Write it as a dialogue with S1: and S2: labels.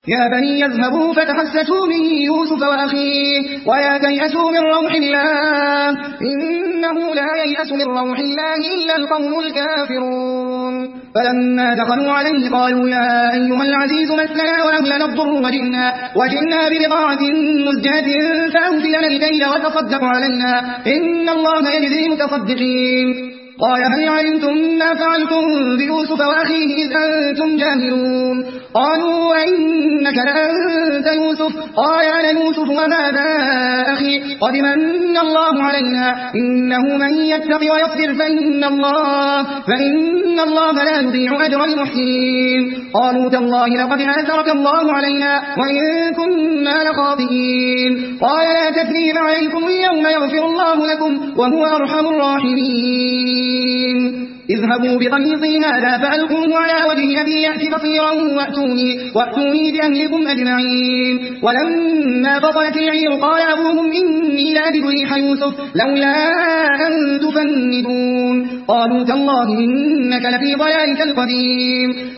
S1: يا بني يذهبوا فتحسسوا من يوسف وأخيه ولا تيأسوا من روح الله إنه لا ييأس من روح الله إلا القوم الكافرون فلما دخلوا عليه قالوا يا أيها العزيز مسنا وأهلنا الضر وجئنا ببضاعة مزجاة فأوف لنا الكيل وتصدق علينا إن الله يجزي المتصدقين قال هل علمتم ما فعلتم بيوسف وأخيه إذ أنتم جاهلون قالوا وإنك لأنت يوسف قال أنا يوسف وهذا أخي قد من الله علينا إنه من يتق ويصبر فإن الله لا يضيع أجر المحسنين قالوا تالله لقد آثرك الله علينا وإن كنا لخاطئين قال لا تثريب عليكم اليوم يغفر الله لكم وهو أرحم الراحمين اذهبوا بقميصي هذا فألقوه على وجه أبي يأت بصيرا وأتوني بأهلكم أجمعين ولما فصلت العير قال أبوهم إني لأجد ريح يوسف لولا أن تفندون قالوا تالله إنك لفي ضلالك القديم